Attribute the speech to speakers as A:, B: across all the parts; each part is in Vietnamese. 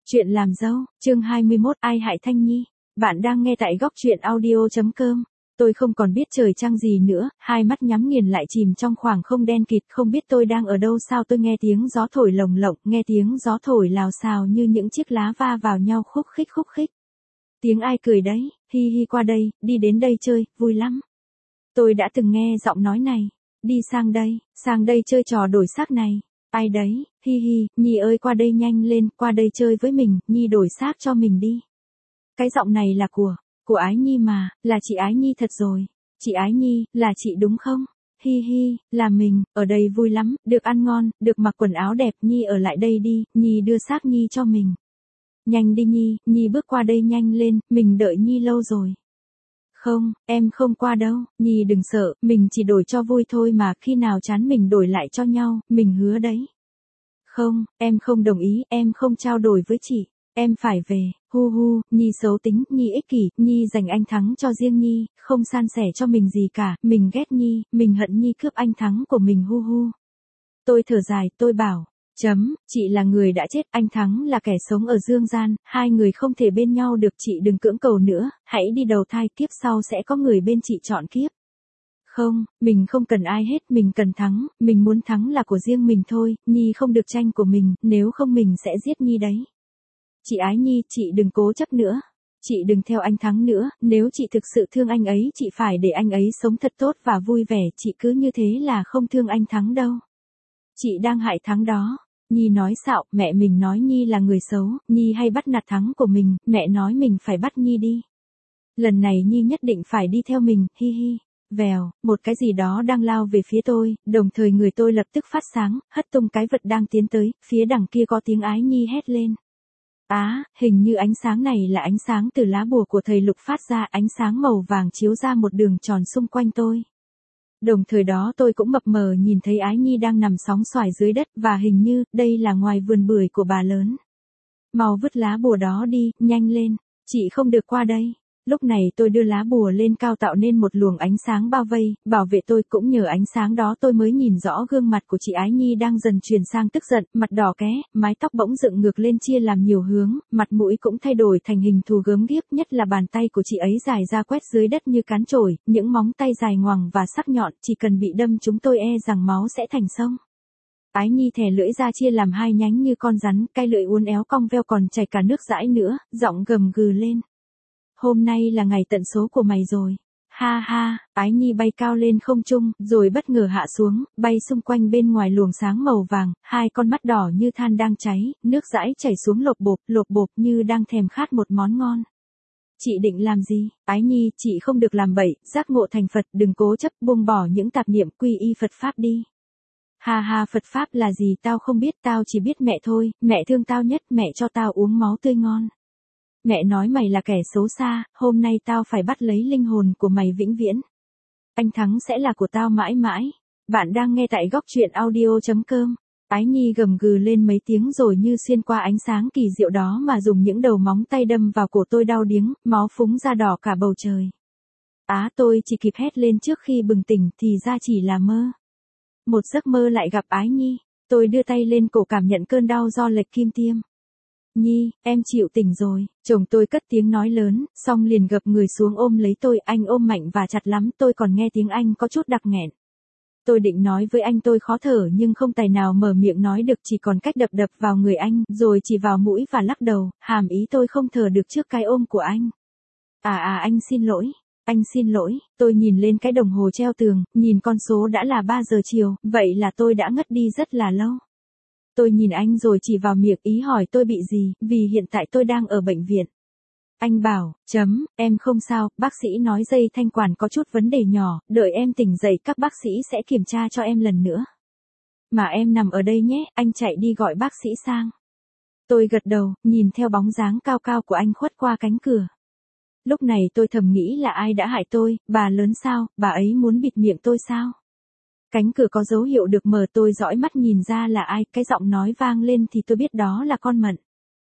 A: Chuyện làm dâu, chương 21, ai hại Thanh Nhi. Bạn đang nghe tại góc truyện audio.com. Tôi không còn biết trời trăng gì nữa, hai mắt nhắm nghiền lại chìm trong khoảng không đen kịt, không biết tôi đang ở đâu. Sao tôi nghe tiếng gió thổi lồng lộng, nghe tiếng gió thổi lào xào như những chiếc lá va vào nhau khúc khích. Tiếng ai cười đấy, hi hi qua đây, đi đến đây chơi, vui lắm. Tôi đã từng nghe giọng nói này, đi sang đây chơi trò đổi xác này. Ai đấy, hi hi, Nhi ơi qua đây nhanh lên, qua đây chơi với mình, Nhi đổi xác cho mình đi. Cái giọng này là của Ái Nhi mà, là chị Ái Nhi thật rồi. Chị Ái Nhi, là chị đúng không? Hi hi, là mình, ở đây vui lắm, được ăn ngon, được mặc quần áo đẹp, Nhi ở lại đây đi, Nhi đưa xác Nhi cho mình. Nhanh đi Nhi, Nhi bước qua đây nhanh lên, mình đợi Nhi lâu rồi. Không, em không qua đâu, Nhi đừng sợ, mình chỉ đổi cho vui thôi mà, khi nào chán mình đổi lại cho nhau, mình hứa đấy. Không, em không đồng ý, em không trao đổi với chị, em phải về, hu, Nhi xấu tính, Nhi ích kỷ, Nhi dành anh Thắng cho riêng Nhi, không san sẻ cho mình gì cả, mình ghét Nhi, mình hận Nhi cướp anh Thắng của mình hu. Tôi thở dài, tôi bảo, chị là người đã chết, anh Thắng là kẻ sống ở dương gian, hai người không thể bên nhau được, chị đừng cưỡng cầu nữa, hãy đi đầu thai, kiếp sau sẽ có người bên chị chọn kiếp. Không, mình không cần ai hết, mình cần Thắng, mình muốn Thắng là của riêng mình thôi, Nhi không được tranh của mình, nếu không mình sẽ giết Nhi đấy. Chị Ái Nhi, chị đừng cố chấp nữa. Chị đừng theo anh Thắng nữa, nếu chị thực sự thương anh ấy, chị phải để anh ấy sống thật tốt và vui vẻ, chị cứ như thế là không thương anh Thắng đâu. Chị đang hại Thắng đó. Nhi nói xạo, mẹ mình nói Nhi là người xấu, Nhi hay bắt nạt Thắng của mình, mẹ nói mình phải bắt Nhi đi. Lần này Nhi nhất định phải đi theo mình, hi hi. Vèo, một cái gì đó đang lao về phía tôi, đồng thời người tôi lập tức phát sáng, hất tung cái vật đang tiến tới, phía đằng kia có tiếng Ái Nhi hét lên. Hình như ánh sáng này là ánh sáng từ lá bùa của thầy Lục phát ra, ánh sáng màu vàng chiếu ra một đường tròn xung quanh tôi. Đồng thời đó tôi cũng mập mờ nhìn thấy Ái Nhi đang nằm sóng xoài dưới đất và hình như đây là ngoài vườn bưởi của bà lớn. Mau vứt lá bùa đó đi, nhanh lên, chị không được qua đây. Lúc này tôi đưa lá bùa lên cao tạo nên một luồng ánh sáng bao vây, bảo vệ tôi, cũng nhờ ánh sáng đó tôi mới nhìn rõ gương mặt của chị Ái Nhi đang dần chuyển sang tức giận, mặt đỏ ké, mái tóc bỗng dựng ngược lên chia làm nhiều hướng, mặt mũi cũng thay đổi thành hình thù gớm ghiếc, nhất là bàn tay của chị ấy dài ra quét dưới đất như cán chổi, những móng tay dài ngoằng và sắc nhọn, chỉ cần bị đâm chúng tôi e rằng máu sẽ thành sông. Ái Nhi thè lưỡi ra chia làm hai nhánh như con rắn, cái lưỡi uốn éo cong veo còn chảy cả nước dãi nữa, giọng gầm gừ lên. Hôm nay là ngày tận số của mày rồi. Ha ha, Ái Nhi bay cao lên không trung, rồi bất ngờ hạ xuống, bay xung quanh bên ngoài luồng sáng màu vàng, hai con mắt đỏ như than đang cháy, nước dãi chảy xuống lộp bộp như đang thèm khát một món ngon. Chị định làm gì? Ái Nhi, chị không được làm bậy, giác ngộ thành Phật, đừng cố chấp, buông bỏ những tạp niệm, quy y Phật Pháp đi. Ha, Phật Pháp là gì tao không biết, tao chỉ biết mẹ thôi, mẹ thương tao nhất, mẹ cho tao uống máu tươi ngon. Mẹ nói mày là kẻ xấu xa, hôm nay tao phải bắt lấy linh hồn của mày vĩnh viễn. Anh Thắng sẽ là của tao mãi mãi. Bạn đang nghe tại góc truyện audio.com. Ái Nhi gầm gừ lên mấy tiếng rồi như xuyên qua ánh sáng kỳ diệu đó mà dùng những đầu móng tay đâm vào cổ tôi đau điếng, máu phúng ra đỏ cả bầu trời. Tôi chỉ kịp hét lên trước khi bừng tỉnh thì ra chỉ là mơ. Một giấc mơ lại gặp Ái Nhi, tôi đưa tay lên cổ cảm nhận cơn đau do lệch kim tiêm. Nhi, em chịu tỉnh rồi, chồng tôi cất tiếng nói lớn, xong liền gập người xuống ôm lấy tôi, anh ôm mạnh và chặt lắm, tôi còn nghe tiếng anh có chút đặc nghẹn. Tôi định nói với anh tôi khó thở nhưng không tài nào mở miệng nói được, chỉ còn cách đập vào người anh, rồi chỉ vào mũi và lắc đầu, hàm ý tôi không thở được trước cái ôm của anh. Anh xin lỗi, tôi nhìn lên cái đồng hồ treo tường, nhìn con số đã là 3 giờ chiều, vậy là tôi đã ngất đi rất là lâu. Tôi nhìn anh rồi chỉ vào miệng, ý hỏi tôi bị gì, vì hiện tại tôi đang ở bệnh viện. Anh bảo, em không sao, bác sĩ nói dây thanh quản có chút vấn đề nhỏ, đợi em tỉnh dậy các bác sĩ sẽ kiểm tra cho em lần nữa. Mà em nằm ở đây nhé, anh chạy đi gọi bác sĩ sang. Tôi gật đầu, nhìn theo bóng dáng cao cao của anh khuất qua cánh cửa. Lúc này tôi thầm nghĩ là ai đã hại tôi, bà lớn sao, bà ấy muốn bịt miệng tôi sao? Cánh cửa có dấu hiệu được mở, tôi dõi mắt nhìn ra là ai, cái giọng nói vang lên thì tôi biết đó là con Mận.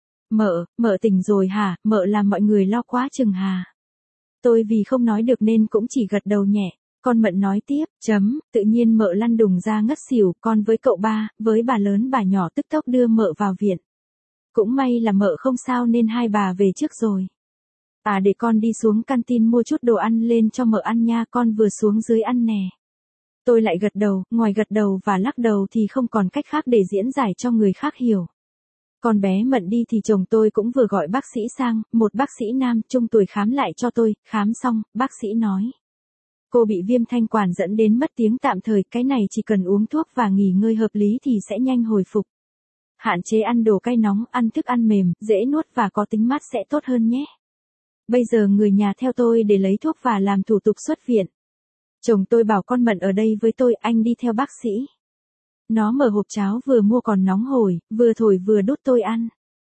A: Mợ tỉnh rồi hả, mợ làm mọi người lo quá chừng hà. Tôi vì không nói được nên cũng chỉ gật đầu nhẹ, con Mận nói tiếp, tự nhiên mợ lăn đùng ra ngất xỉu, con với cậu ba, với bà lớn bà nhỏ tức tốc đưa mợ vào viện. Cũng may là mợ không sao nên hai bà về trước rồi. À để con đi xuống canteen mua chút đồ ăn lên cho mợ ăn nha, con vừa xuống dưới ăn nè. Tôi lại gật đầu, ngoài gật đầu và lắc đầu thì không còn cách khác để diễn giải cho người khác hiểu. Con bé Mận đi thì chồng tôi cũng vừa gọi bác sĩ sang, một bác sĩ nam trung tuổi khám lại cho tôi, khám xong, bác sĩ nói. Cô bị viêm thanh quản dẫn đến mất tiếng tạm thời, cái này chỉ cần uống thuốc và nghỉ ngơi hợp lý thì sẽ nhanh hồi phục. Hạn chế ăn đồ cay nóng, ăn thức ăn mềm, dễ nuốt và có tính mát sẽ tốt hơn nhé. Bây giờ người nhà theo tôi để lấy thuốc và làm thủ tục xuất viện. Chồng tôi bảo con Mận ở đây với tôi, anh đi theo bác sĩ. Nó mở hộp cháo vừa mua còn nóng hổi, vừa thổi vừa đút tôi ăn.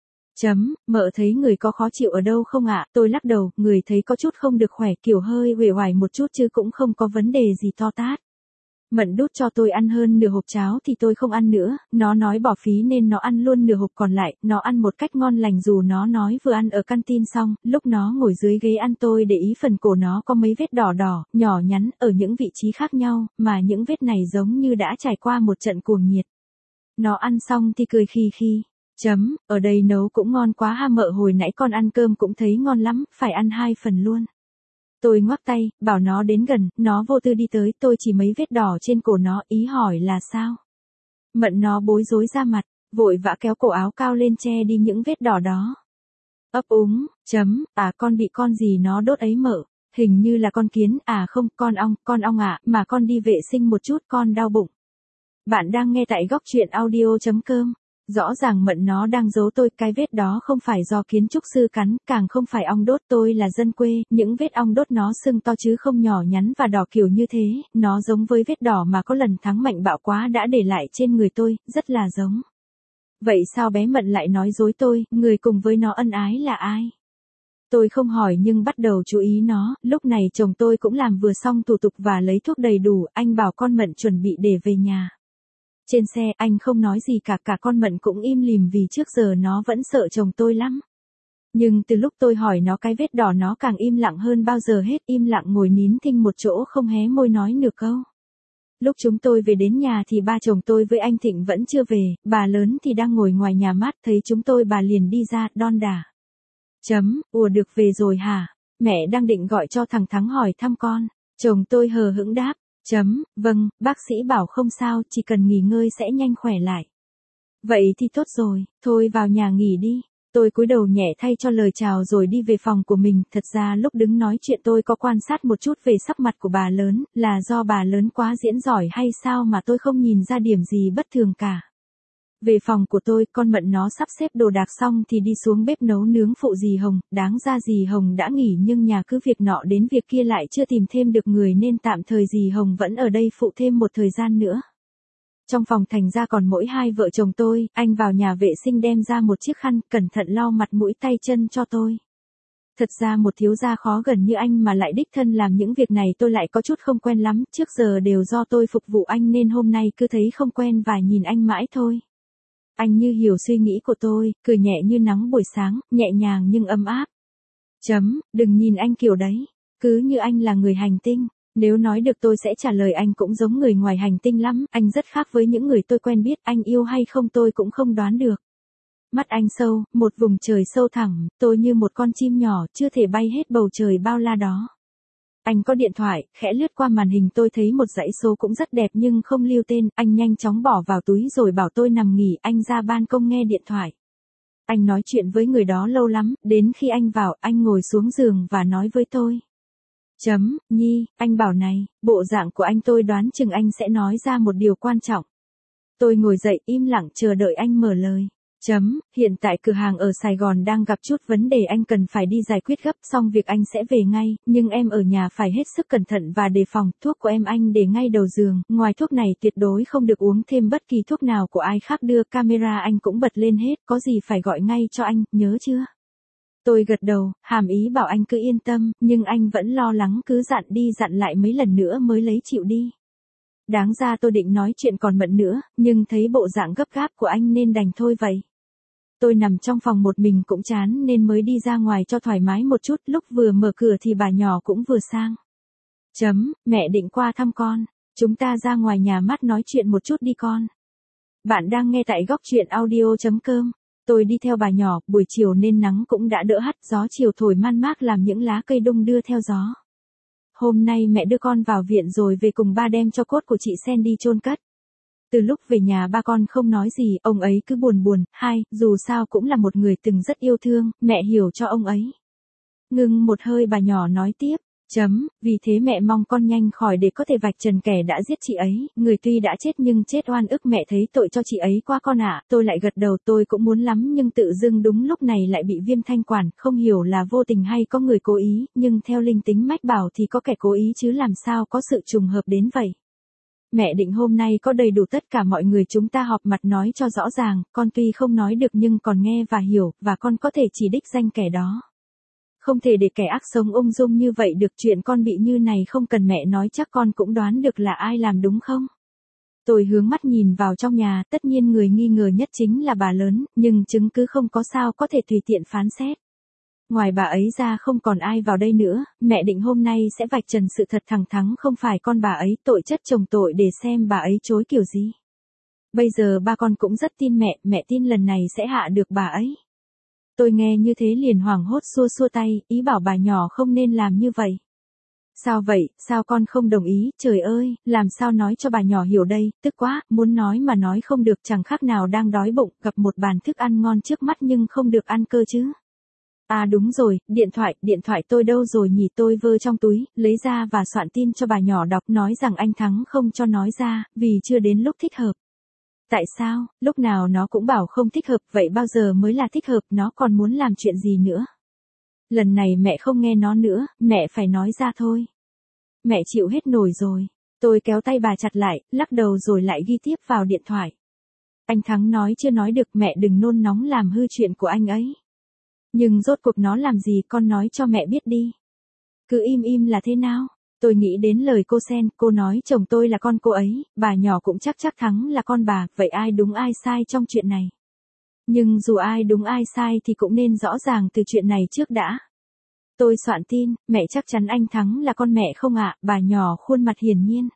A: Mợ thấy người có khó chịu ở đâu không ạ? Tôi lắc đầu, người thấy có chút không được khỏe, kiểu hơi uể oải một chút chứ cũng không có vấn đề gì to tát. Mận đút cho tôi ăn hơn nửa hộp cháo thì tôi không ăn nữa, nó nói bỏ phí nên nó ăn luôn nửa hộp còn lại, nó ăn một cách ngon lành dù nó nói vừa ăn ở canteen xong, lúc nó ngồi dưới ghế ăn tôi để ý phần cổ nó có mấy vết đỏ đỏ, nhỏ nhắn, ở những vị trí khác nhau, mà những vết này giống như đã trải qua một trận cuồng nhiệt. Nó ăn xong thì cười khi khi. Ở đây nấu cũng ngon quá ha mợ, hồi nãy con ăn cơm cũng thấy ngon lắm, phải ăn 2 phần luôn. Tôi ngoắc tay, bảo nó đến gần, nó vô tư đi tới, tôi chỉ mấy vết đỏ trên cổ nó, ý hỏi là sao. Mận nó bối rối ra mặt, vội vã kéo cổ áo cao lên che đi những vết đỏ đó. Ấp úng, à con bị con gì nó đốt ấy mợ, hình như là con kiến, à không, con ong ạ, mà con đi vệ sinh một chút, con đau bụng. Bạn đang nghe tại góc truyện audio.com. Rõ ràng Mận nó đang giấu tôi, cái vết đó không phải do kiến trúc sư cắn, càng không phải ong đốt, tôi là dân quê, những vết ong đốt nó sưng to chứ không nhỏ nhắn và đỏ kiểu như thế, nó giống với vết đỏ mà có lần thắng mạnh bạo quá đã để lại trên người tôi, rất là giống. Vậy sao bé Mận lại nói dối tôi, người cùng với nó ân ái là ai? Tôi không hỏi nhưng bắt đầu chú ý nó, lúc này chồng tôi cũng làm vừa xong thủ tục và lấy thuốc đầy đủ, anh bảo con Mận chuẩn bị để về nhà. Trên xe, anh không nói gì cả con Mận cũng im lìm vì trước giờ nó vẫn sợ chồng tôi lắm. Nhưng từ lúc tôi hỏi nó cái vết đỏ nó càng im lặng hơn bao giờ hết, im lặng ngồi nín thinh một chỗ không hé môi nói nửa câu. Lúc chúng tôi về đến nhà thì ba chồng tôi với anh Thịnh vẫn chưa về, bà lớn thì đang ngồi ngoài nhà mát, thấy chúng tôi bà liền đi ra, đon đả. Ủa được về rồi hả? Mẹ đang định gọi cho thằng Thắng hỏi thăm con. Chồng tôi hờ hững đáp. Vâng, bác sĩ bảo không sao, chỉ cần nghỉ ngơi sẽ nhanh khỏe lại. Vậy thì tốt rồi, thôi vào nhà nghỉ đi. Tôi cúi đầu nhẹ thay cho lời chào rồi đi về phòng của mình, thật ra lúc đứng nói chuyện tôi có quan sát một chút về sắc mặt của bà lớn, là do bà lớn quá diễn giỏi hay sao mà tôi không nhìn ra điểm gì bất thường cả. Về phòng của tôi, con Mận nó sắp xếp đồ đạc xong thì đi xuống bếp nấu nướng phụ dì Hồng, đáng ra dì Hồng đã nghỉ nhưng nhà cứ việc nọ đến việc kia lại chưa tìm thêm được người nên tạm thời dì Hồng vẫn ở đây phụ thêm một thời gian nữa. Trong phòng thành ra còn mỗi hai vợ chồng tôi, anh vào nhà vệ sinh đem ra một chiếc khăn, cẩn thận lau mặt mũi tay chân cho tôi. Thật ra một thiếu gia khó gần như anh mà lại đích thân làm những việc này tôi lại có chút không quen lắm, trước giờ đều do tôi phục vụ anh nên hôm nay cứ thấy không quen và nhìn anh mãi thôi. Anh như hiểu suy nghĩ của tôi, cười nhẹ như nắng buổi sáng, nhẹ nhàng nhưng ấm áp. Đừng nhìn anh kiểu đấy, cứ như anh là người hành tinh. Nếu nói được tôi sẽ trả lời anh cũng giống người ngoài hành tinh lắm, anh rất khác với những người tôi quen biết, anh yêu hay không tôi cũng không đoán được. Mắt anh sâu, một vùng trời sâu thẳm, tôi như một con chim nhỏ, chưa thể bay hết bầu trời bao la đó. Anh có điện thoại, khẽ lướt qua màn hình tôi thấy một dãy số cũng rất đẹp nhưng không lưu tên, anh nhanh chóng bỏ vào túi rồi bảo tôi nằm nghỉ, anh ra ban công nghe điện thoại. Anh nói chuyện với người đó lâu lắm, đến khi anh vào, anh ngồi xuống giường và nói với tôi. Nhi, anh bảo này, bộ dạng của anh tôi đoán chừng anh sẽ nói ra một điều quan trọng. Tôi ngồi dậy im lặng chờ đợi anh mở lời. Hiện tại cửa hàng ở Sài Gòn đang gặp chút vấn đề anh cần phải đi giải quyết gấp xong việc anh sẽ về ngay, nhưng em ở nhà phải hết sức cẩn thận và đề phòng, thuốc của em anh để ngay đầu giường, ngoài thuốc này tuyệt đối không được uống thêm bất kỳ thuốc nào của ai khác đưa, camera anh cũng bật lên hết, có gì phải gọi ngay cho anh, nhớ chưa? Tôi gật đầu, hàm ý bảo anh cứ yên tâm, nhưng anh vẫn lo lắng cứ dặn đi dặn lại mấy lần nữa mới lấy chịu đi. Đáng ra tôi định nói chuyện còn Mận nữa, nhưng thấy bộ dạng gấp gáp của anh nên đành thôi vậy. Tôi nằm trong phòng một mình cũng chán nên mới đi ra ngoài cho thoải mái một chút, lúc vừa mở cửa thì bà nhỏ cũng vừa sang. Mẹ định qua thăm con, chúng ta ra ngoài nhà mát nói chuyện một chút đi con. Bạn đang nghe tại góc truyện audio.com. Tôi đi theo bà nhỏ, buổi chiều nên nắng cũng đã đỡ hắt, gió chiều thổi man mác làm những lá cây đung đưa theo gió. Hôm nay mẹ đưa con vào viện rồi về cùng ba đem cho cốt của chị Sen đi chôn cất. Từ lúc về nhà ba con không nói gì, ông ấy cứ buồn buồn, dù sao cũng là một người từng rất yêu thương, mẹ hiểu cho ông ấy. Ngưng một hơi bà nhỏ nói tiếp, vì thế mẹ mong con nhanh khỏi để có thể vạch trần kẻ đã giết chị ấy, người tuy đã chết nhưng chết oan ức, mẹ thấy tội cho chị ấy quá con ạ. Tôi lại gật đầu, tôi cũng muốn lắm nhưng tự dưng đúng lúc này lại bị viêm thanh quản, không hiểu là vô tình hay có người cố ý, nhưng theo linh tính mách bảo thì có kẻ cố ý chứ làm sao có sự trùng hợp đến vậy. Mẹ định hôm nay có đầy đủ tất cả mọi người chúng ta họp mặt nói cho rõ ràng, con tuy không nói được nhưng còn nghe và hiểu, và con có thể chỉ đích danh kẻ đó. Không thể để kẻ ác sống ung dung như vậy được, chuyện con bị như này không cần mẹ nói chắc con cũng đoán được là ai làm đúng không? Tôi hướng mắt nhìn vào trong nhà, tất nhiên người nghi ngờ nhất chính là bà lớn, nhưng chứng cứ không có sao có thể tùy tiện phán xét. Ngoài bà ấy ra không còn ai vào đây nữa, mẹ định hôm nay sẽ vạch trần sự thật thẳng thắn không phải con bà ấy tội chất chồng tội để xem bà ấy chối kiểu gì. Bây giờ ba con cũng rất tin mẹ tin lần này sẽ hạ được bà ấy. Tôi nghe như thế liền hoảng hốt xua xua tay, ý bảo bà nhỏ không nên làm như vậy. Sao vậy, sao con không đồng ý, trời ơi, làm sao nói cho bà nhỏ hiểu đây, tức quá, muốn nói mà nói không được, chẳng khác nào đang đói bụng, gặp một bàn thức ăn ngon trước mắt nhưng không được ăn cơ chứ. À đúng rồi, điện thoại tôi đâu rồi nhỉ, tôi vơ trong túi, lấy ra và soạn tin cho bà nhỏ đọc, nói rằng anh Thắng không cho nói ra, vì chưa đến lúc thích hợp. Tại sao, lúc nào nó cũng bảo không thích hợp, vậy bao giờ mới là thích hợp, nó còn muốn làm chuyện gì nữa? Lần này mẹ không nghe nó nữa, mẹ phải nói ra thôi. Mẹ chịu hết nổi rồi. Tôi kéo tay bà chặt lại, lắc đầu rồi lại ghi tiếp vào điện thoại. Anh Thắng nói chưa nói được, mẹ đừng nôn nóng làm hư chuyện của anh ấy. Nhưng rốt cuộc nó làm gì con nói cho mẹ biết đi. Cứ im là thế nào? Tôi nghĩ đến lời cô Sen, cô nói chồng tôi là con cô ấy, bà nhỏ cũng chắc Thắng là con bà, vậy ai đúng ai sai trong chuyện này? Nhưng dù ai đúng ai sai thì cũng nên rõ ràng từ chuyện này trước đã. Tôi soạn tin, mẹ chắc chắn anh Thắng là con mẹ không ạ, bà nhỏ khuôn mặt hiển nhiên.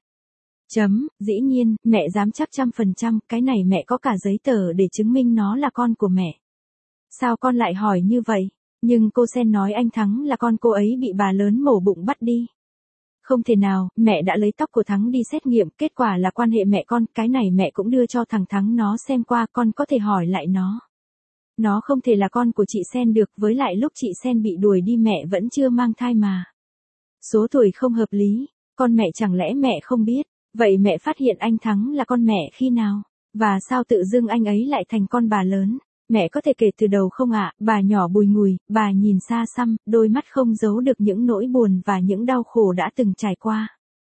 A: Dĩ nhiên, mẹ dám chắc 100%, cái này mẹ có cả giấy tờ để chứng minh nó là con của mẹ. Sao con lại hỏi như vậy? Nhưng cô Sen nói anh Thắng là con cô ấy bị bà lớn mổ bụng bắt đi. Không thể nào, mẹ đã lấy tóc của Thắng đi xét nghiệm, kết quả là quan hệ mẹ con, cái này mẹ cũng đưa cho thằng Thắng nó xem qua, con có thể hỏi lại nó. Nó không thể là con của chị Sen được, với lại lúc chị Sen bị đuổi đi mẹ vẫn chưa mang thai mà. Số tuổi không hợp lý, con mẹ chẳng lẽ mẹ không biết, vậy mẹ phát hiện anh Thắng là con mẹ khi nào? Và sao tự dưng anh ấy lại thành con bà lớn? Mẹ có thể kể từ đầu không ạ? Bà nhỏ bùi ngùi, bà nhìn xa xăm, đôi mắt không giấu được những nỗi buồn và những đau khổ đã từng trải qua.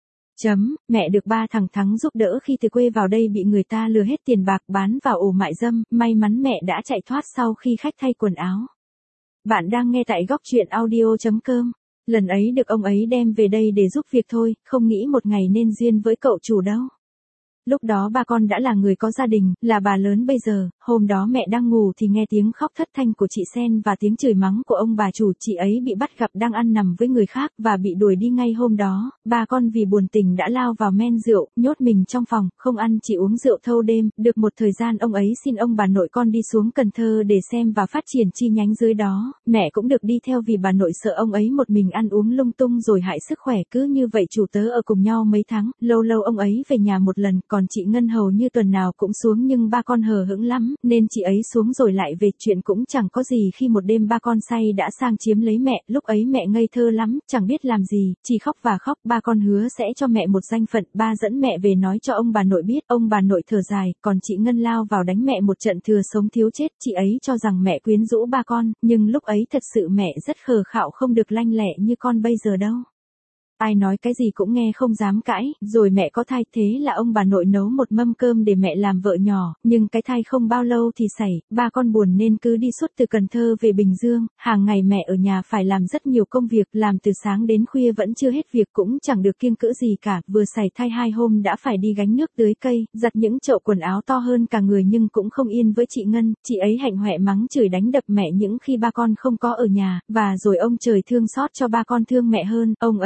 A: Mẹ được ba thằng Thắng giúp đỡ khi từ quê vào đây bị người ta lừa hết tiền bạc bán vào ổ mại dâm, may mắn mẹ đã chạy thoát sau khi khách thay quần áo. Bạn đang nghe tại góc truyện audio.com. Lần ấy được ông ấy đem về đây để giúp việc thôi, không nghĩ một ngày nên duyên với cậu chủ đâu. Lúc đó ba con đã là người có gia đình, là bà lớn bây giờ, hôm đó mẹ đang ngủ thì nghe tiếng khóc thất thanh của chị Sen và tiếng chửi mắng của ông bà chủ, chị ấy bị bắt gặp đang ăn nằm với người khác và bị đuổi đi ngay hôm đó, ba con vì buồn tình đã lao vào men rượu, nhốt mình trong phòng, không ăn chỉ uống rượu thâu đêm, được một thời gian ông ấy xin ông bà nội con đi xuống Cần Thơ để xem và phát triển chi nhánh dưới đó, mẹ cũng được đi theo vì bà nội sợ ông ấy một mình ăn uống lung tung rồi hại sức khỏe, cứ như vậy chủ tớ ở cùng nhau mấy tháng, lâu lâu ông ấy về nhà một lần, còn chị Ngân hầu như tuần nào cũng xuống nhưng ba con hờ hững lắm, nên chị ấy xuống rồi lại về, chuyện cũng chẳng có gì khi một đêm ba con say đã sang chiếm lấy mẹ, lúc ấy mẹ ngây thơ lắm, chẳng biết làm gì, chỉ khóc và khóc, ba con hứa sẽ cho mẹ một danh phận, ba dẫn mẹ về nói cho ông bà nội biết, ông bà nội thở dài, còn chị Ngân lao vào đánh mẹ một trận thừa sống thiếu chết, chị ấy cho rằng mẹ quyến rũ ba con, nhưng lúc ấy thật sự mẹ rất khờ khạo không được lanh lẹ như con bây giờ đâu. Ai nói cái gì cũng nghe không dám cãi, rồi mẹ có thai thế là ông bà nội nấu một mâm cơm để mẹ làm vợ nhỏ, nhưng cái thai không bao lâu thì xảy, ba con buồn nên cứ đi suốt từ Cần Thơ về Bình Dương, hàng ngày mẹ ở nhà phải làm rất nhiều công việc, làm từ sáng đến khuya vẫn chưa hết việc cũng chẳng được kiêng cữ gì cả, vừa xảy thai 2 hôm đã phải đi gánh nước tưới cây, giặt những chậu quần áo to hơn cả người nhưng cũng không yên với chị Ngân, chị ấy hạnh hoẹ mắng chửi đánh đập mẹ những khi ba con không có ở nhà, và rồi ông trời thương xót cho ba con thương mẹ hơn, ông ấy không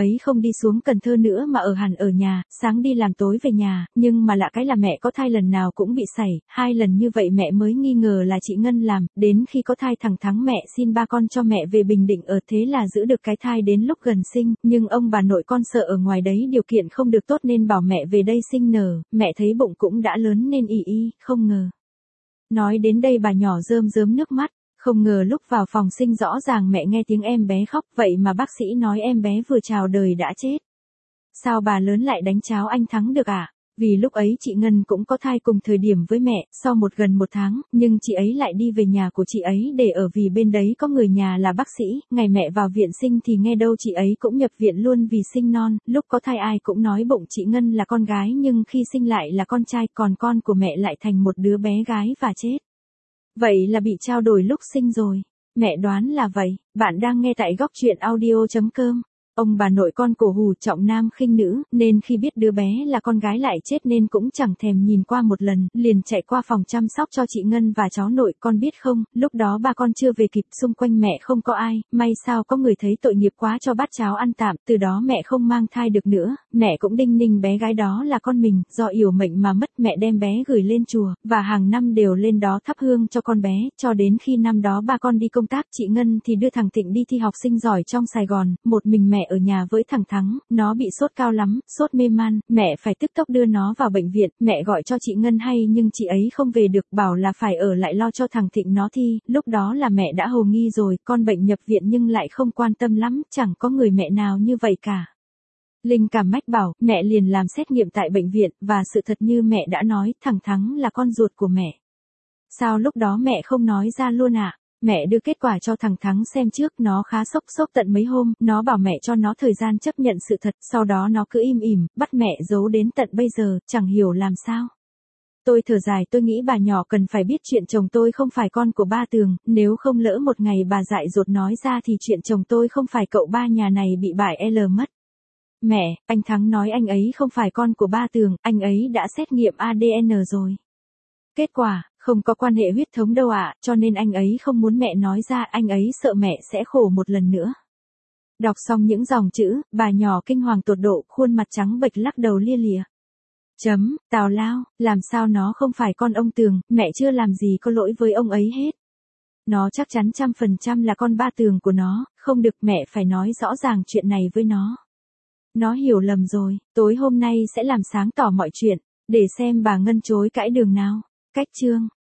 A: đi xuống Cần Thơ nữa mà ở hẳn ở nhà, sáng đi làm tối về nhà, nhưng mà lạ cái là mẹ có thai lần nào cũng bị sảy, 2 lần như vậy mẹ mới nghi ngờ là chị Ngân làm, đến khi có thai thẳng thắn mẹ xin ba con cho mẹ về Bình Định ở, thế là giữ được cái thai đến lúc gần sinh, nhưng ông bà nội con sợ ở ngoài đấy điều kiện không được tốt nên bảo mẹ về đây sinh nở, mẹ thấy bụng cũng đã lớn nên không ngờ. Nói đến đây bà nhỏ rơm rớm nước mắt. Không ngờ lúc vào phòng sinh rõ ràng mẹ nghe tiếng em bé khóc, vậy mà bác sĩ nói em bé vừa chào đời đã chết. Sao bà lớn lại đánh cháo anh Thắng được ạ? Vì lúc ấy chị Ngân cũng có thai cùng thời điểm với mẹ, sau gần một tháng, nhưng chị ấy lại đi về nhà của chị ấy để ở vì bên đấy có người nhà là bác sĩ, ngày mẹ vào viện sinh thì nghe đâu chị ấy cũng nhập viện luôn vì sinh non, lúc có thai ai cũng nói bụng chị Ngân là con gái nhưng khi sinh lại là con trai, còn con của mẹ lại thành một đứa bé gái và chết. Vậy là bị trao đổi lúc sinh rồi. Mẹ đoán là vậy. Bạn đang nghe tại góc truyện audio.com. Ông bà nội con cổ hủ trọng nam khinh nữ, nên khi biết đứa bé là con gái lại chết nên cũng chẳng thèm nhìn qua một lần, liền chạy qua phòng chăm sóc cho chị Ngân và cháu nội. Con biết không, lúc đó ba con chưa về kịp, xung quanh mẹ không có ai, may sao có người thấy tội nghiệp quá cho bát cháo ăn tạm, từ đó mẹ không mang thai được nữa, mẹ cũng đinh ninh bé gái đó là con mình, do yểu mệnh mà mất, mẹ đem bé gửi lên chùa, và hàng năm đều lên đó thắp hương cho con bé, cho đến khi năm đó ba con đi công tác, chị Ngân thì đưa thằng Thịnh đi thi học sinh giỏi trong Sài Gòn, một mình mẹ ở nhà với thằng Thắng, nó bị sốt cao lắm, sốt mê man, mẹ phải tức tốc đưa nó vào bệnh viện, mẹ gọi cho chị Ngân hay nhưng chị ấy không về được, bảo là phải ở lại lo cho thằng Thịnh nó thi, lúc đó là mẹ đã hồ nghi rồi, con bệnh nhập viện nhưng lại không quan tâm lắm, chẳng có người mẹ nào như vậy cả. Linh cảm mách bảo, mẹ liền làm xét nghiệm tại bệnh viện, và sự thật như mẹ đã nói, thằng Thắng là con ruột của mẹ. Sao lúc đó mẹ không nói ra luôn ạ? Mẹ đưa kết quả cho thằng Thắng xem trước, nó khá sốc tận mấy hôm, nó bảo mẹ cho nó thời gian chấp nhận sự thật, sau đó nó cứ im ỉm, bắt mẹ giấu đến tận bây giờ, chẳng hiểu làm sao. Tôi thở dài, tôi nghĩ bà nhỏ cần phải biết chuyện chồng tôi không phải con của ba Tường, nếu không lỡ một ngày bà dại dột nói ra thì chuyện chồng tôi không phải cậu ba nhà này bị bại L mất. Mẹ, anh Thắng nói anh ấy không phải con của ba Tường, anh ấy đã xét nghiệm ADN rồi. Kết quả, không có quan hệ huyết thống đâu ạ, cho nên anh ấy không muốn mẹ nói ra, anh ấy sợ mẹ sẽ khổ một lần nữa. Đọc xong những dòng chữ, bà nhỏ kinh hoàng tột độ, khuôn mặt trắng bệch lắc đầu lia lịa. Tào lao, làm sao nó không phải con ông Tường, mẹ chưa làm gì có lỗi với ông ấy hết. Nó chắc chắn 100% là con ba Tường của nó, không được, mẹ phải nói rõ ràng chuyện này với nó. Nó hiểu lầm rồi, tối hôm nay sẽ làm sáng tỏ mọi chuyện, để xem bà Ngân chối cãi đường nào. Cách chương